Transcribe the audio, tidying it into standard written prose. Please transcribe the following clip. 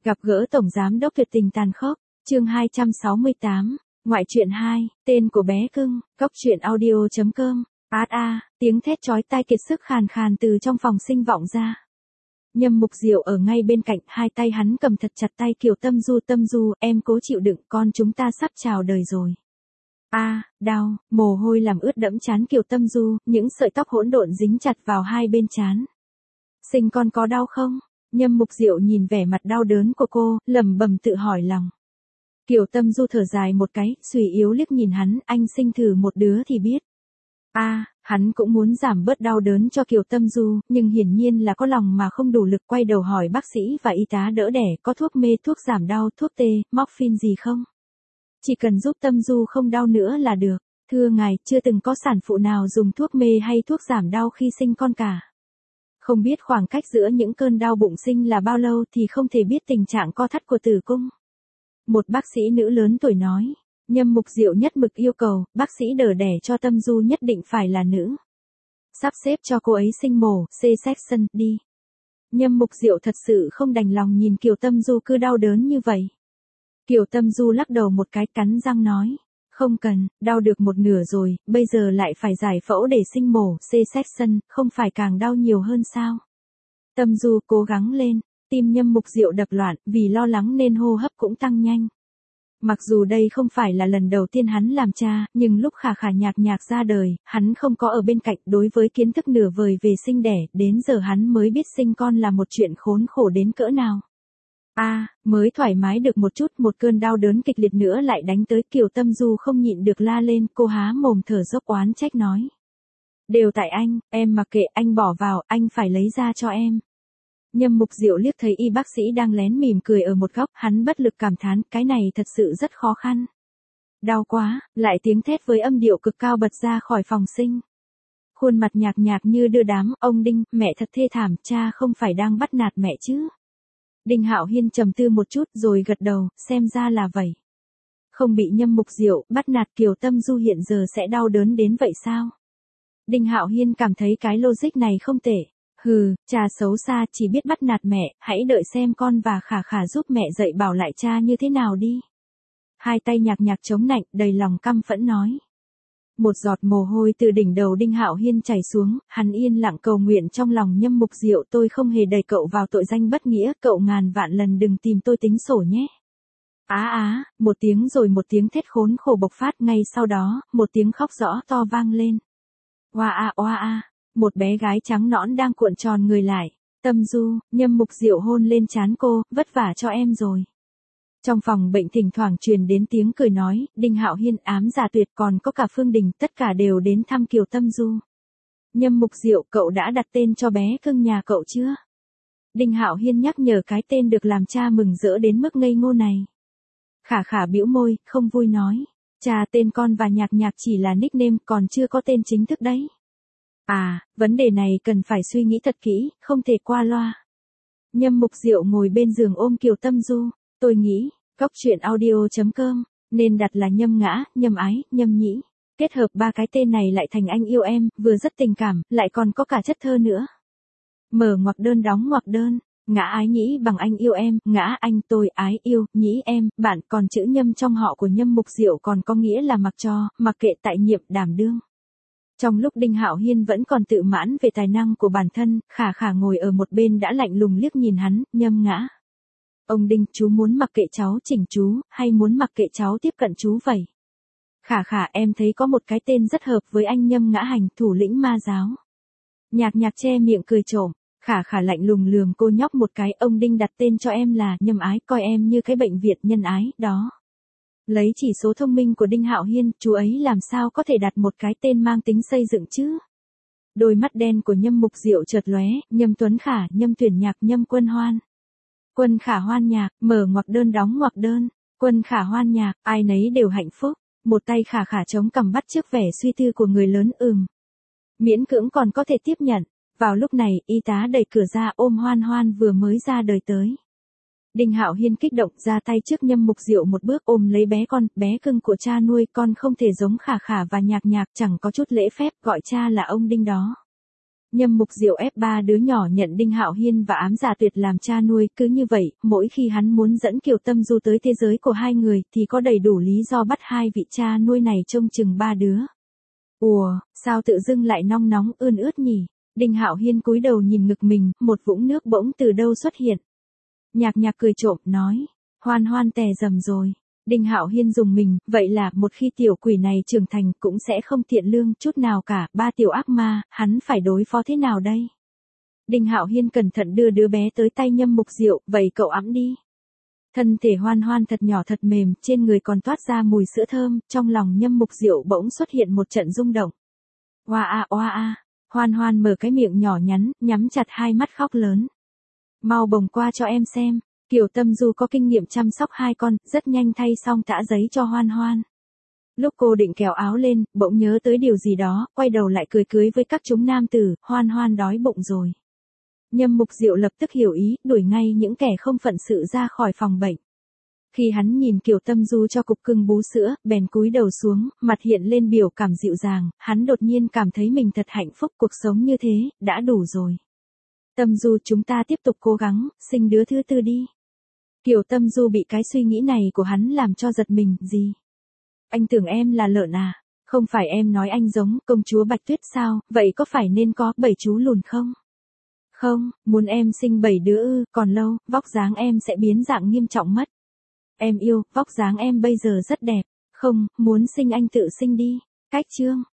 Gặp gỡ Tổng Giám đốc tuyệt tình tàn khốc, chương 268, ngoại truyện 2, tên của bé cưng, góc truyện audio.com, tiếng thét chói tai kiệt sức khàn khàn từ trong phòng sinh vọng ra. Nhâm Mục Diệu ở ngay bên cạnh, hai tay hắn cầm thật chặt tay Kiều Tâm Du, em cố chịu đựng, con chúng ta sắp chào đời rồi. Đau, mồ hôi làm ướt đẫm trán Kiều Tâm Du, những sợi tóc hỗn độn dính chặt vào hai bên trán. Sinh con có đau không? Nhâm Mục Diệu nhìn vẻ mặt đau đớn của cô, lẩm bẩm tự hỏi lòng. Kiều Tâm Du thở dài một cái, suy yếu liếc nhìn hắn, anh sinh thử một đứa thì biết. Hắn cũng muốn giảm bớt đau đớn cho Kiều Tâm Du, nhưng hiển nhiên là có lòng mà không đủ lực, quay đầu hỏi bác sĩ và y tá đỡ đẻ có thuốc mê, thuốc giảm đau, thuốc tê, morphine gì không? Chỉ cần giúp Tâm Du không đau nữa là được. Thưa ngài, chưa từng có sản phụ nào dùng thuốc mê hay thuốc giảm đau khi sinh con cả. Không biết khoảng cách giữa những cơn đau bụng sinh là bao lâu thì không thể biết tình trạng co thắt của tử cung. Một bác sĩ nữ lớn tuổi nói. Nhâm Mục Diệu nhất mực yêu cầu, bác sĩ đỡ đẻ cho Tâm Du nhất định phải là nữ. Sắp xếp cho cô ấy sinh mổ, C-section, đi. Nhâm Mục Diệu thật sự không đành lòng nhìn Kiều Tâm Du cứ đau đớn như vậy. Kiều Tâm Du lắc đầu một cái, cắn răng nói. Không cần, đau được một nửa rồi, bây giờ lại phải giải phẫu để sinh mổ, C-section, không phải càng đau nhiều hơn sao? Tâm Du cố gắng lên, tim Nhâm Mục Diệu đập loạn, vì lo lắng nên hô hấp cũng tăng nhanh. Mặc dù đây không phải là lần đầu tiên hắn làm cha, nhưng lúc Khả Khả nhạc ra đời, hắn không có ở bên cạnh. Đối với kiến thức nửa vời về sinh đẻ, đến giờ hắn mới biết sinh con là một chuyện khốn khổ đến cỡ nào. Mới thoải mái được một chút, một cơn đau đớn kịch liệt nữa lại đánh tới. Kiều Tâm Du không nhịn được la lên, cô há mồm thở dốc oán trách nói. Đều tại anh, em mặc kệ, anh bỏ vào, anh phải lấy ra cho em. Nhâm Mục Diệu liếc thấy y bác sĩ đang lén mỉm cười ở một góc, hắn bất lực cảm thán, cái này thật sự rất khó khăn. Đau quá, lại tiếng thét với âm điệu cực cao bật ra khỏi phòng sinh. Khuôn mặt nhạc như đưa đám, ông Đinh, mẹ thật thê thảm, cha không phải đang bắt nạt mẹ chứ. Đinh Hạo Hiên trầm tư một chút rồi gật đầu, xem ra là vậy. Không bị Nhâm Mục Diệu bắt nạt, Kiều Tâm Du hiện giờ sẽ đau đớn đến vậy sao? Đinh Hạo Hiên cảm thấy cái logic này không tệ. Cha xấu xa chỉ biết bắt nạt mẹ, hãy đợi xem con và Khả Khả giúp mẹ dạy bảo lại cha như thế nào đi. Hai tay nhạc chống nạnh, đầy lòng căm phẫn nói. Một giọt mồ hôi từ đỉnh đầu Đinh Hạo Hiên chảy xuống, hắn yên lặng cầu nguyện trong lòng Nhâm Mục Diệu, tôi không hề đẩy cậu vào tội danh bất nghĩa, cậu ngàn vạn lần đừng tìm tôi tính sổ nhé. Một tiếng rồi một tiếng thét khốn khổ bộc phát, ngay sau đó, một tiếng khóc rõ to vang lên. Oa. Một bé gái trắng nõn đang cuộn tròn người lại. Tâm Du, Nhâm Mục Diệu hôn lên trán cô, vất vả cho em rồi. Trong phòng bệnh thỉnh thoảng truyền đến tiếng cười nói, Đinh Hạo Hiên, Ám Giả Tuyệt, còn có cả Phương Đình, tất cả đều đến thăm Kiều Tâm Du. Nhâm Mục Diệu, cậu đã đặt tên cho bé cưng nhà cậu chưa? Đinh Hạo Hiên nhắc nhở cái tên được làm cha mừng rỡ đến mức ngây ngô này. Khả Khả bĩu môi, không vui nói. Cha, tên con và nhạc chỉ là nickname, còn chưa có tên chính thức đấy. Vấn đề này cần phải suy nghĩ thật kỹ, không thể qua loa. Nhâm Mục Diệu ngồi bên giường ôm Kiều Tâm Du, tôi nghĩ, góc truyện audio.com, nên đặt là Nhâm Ngã, Nhâm Ái, Nhâm Nhĩ. Kết hợp ba cái tên này lại thành anh yêu em, vừa rất tình cảm, lại còn có cả chất thơ nữa. Mở ngoặc đơn đóng ngoặc đơn, Ngã ái nhĩ bằng anh yêu em, Ngã anh tôi ái yêu, nhĩ em, bạn, còn chữ Nhâm trong họ của Nhâm Mục Diệu còn có nghĩa là mặc cho, mặc kệ, tại nhiệm, đảm đương. Trong lúc Đinh Hạo Hiên vẫn còn tự mãn về tài năng của bản thân, Khả Khả ngồi ở một bên đã lạnh lùng liếc nhìn hắn, Nhâm Ngã. Ông Đinh, chú muốn mặc kệ cháu chỉnh chú, hay muốn mặc kệ cháu tiếp cận chú vậy? Khả Khả, em thấy có một cái tên rất hợp với anh Nhâm Ngã Hành, thủ lĩnh ma giáo. Nhạc che miệng cười trộm, Khả Khả lạnh lùng lườm cô nhóc một cái, ông Đinh đặt tên cho em là Nhâm Ái, coi em như cái bệnh viện nhân ái, đó. Lấy chỉ số thông minh của Đinh Hạo Hiên, chú ấy làm sao có thể đặt một cái tên mang tính xây dựng chứ? Đôi mắt đen của Nhâm Mục Diệu chợt lóe, Nhâm Tuấn Khả, Nhâm Tuyển Nhạc, Nhâm Quân Hoan. Quân Khả Hoan Nhạc, mở ngoặc đơn đóng ngoặc đơn, Quân Khả Hoan Nhạc, ai nấy đều hạnh phúc. Một tay Khả Khả chống cằm bắt chước vẻ suy tư của người lớn, miễn cưỡng còn có thể tiếp nhận. Vào lúc này, y tá đẩy cửa ra ôm Hoan Hoan vừa mới ra đời tới. Đinh Hạo Hiên kích động ra tay trước Nhâm Mục Diệu một bước ôm lấy bé con, bé cưng của cha nuôi, con không thể giống Khả Khả và nhạc, chẳng có chút lễ phép, gọi cha là ông Đinh đó. Nhâm Mục Diệu ép ba đứa nhỏ nhận Đinh Hạo Hiên và Ám Giả Tuyệt làm cha nuôi, cứ như vậy, mỗi khi hắn muốn dẫn Kiều Tâm Du tới thế giới của hai người thì có đầy đủ lý do bắt hai vị cha nuôi này trông chừng ba đứa. Ủa, sao tự dưng lại nong nóng ươn ướt nhỉ? Đinh Hạo Hiên cúi đầu nhìn ngực mình, một vũng nước bỗng từ đâu xuất hiện. Nhạc Nhạc cười trộm, nói, Hoan Hoan tè dầm rồi. Đinh Hạo Hiên dùng mình, vậy là một khi tiểu quỷ này trưởng thành cũng sẽ không thiện lương chút nào cả, ba tiểu ác ma, hắn phải đối phó thế nào đây? Đinh Hạo Hiên cẩn thận đưa đứa bé tới tay Nhâm Mục Diệu, vậy cậu ẵm đi. Thân thể Hoan Hoan thật nhỏ thật mềm, trên người còn toát ra mùi sữa thơm, trong lòng Nhâm Mục Diệu bỗng xuất hiện một trận rung động. Oa a, Hoan Hoan mở cái miệng nhỏ nhắn, nhắm chặt hai mắt khóc lớn. Mau bồng qua cho em xem. Kiều Tâm Du có kinh nghiệm chăm sóc hai con, rất nhanh thay xong tã giấy cho Hoan Hoan. Lúc cô định kéo áo lên, bỗng nhớ tới điều gì đó, quay đầu lại cười cưới với các chúng nam tử, Hoan Hoan đói bụng rồi. Nhâm Mục Diệu lập tức hiểu ý, đuổi ngay những kẻ không phận sự ra khỏi phòng bệnh. Khi hắn nhìn Kiều Tâm Du cho cục cưng bú sữa, bèn cúi đầu xuống, mặt hiện lên biểu cảm dịu dàng, hắn đột nhiên cảm thấy mình thật hạnh phúc, cuộc sống như thế, đã đủ rồi. Tâm Du, chúng ta tiếp tục cố gắng, sinh đứa thứ tư đi. Kiều Tâm Du bị cái suy nghĩ này của hắn làm cho giật mình, gì? Anh tưởng em là lợn à? Không phải em nói anh giống công chúa Bạch Tuyết sao, vậy có phải nên có 7 chú lùn không? Không, muốn em sinh 7 đứa ư, còn lâu, vóc dáng em sẽ biến dạng nghiêm trọng mất. Em yêu, vóc dáng em bây giờ rất đẹp. Không, muốn sinh anh tự sinh đi. Cách chương.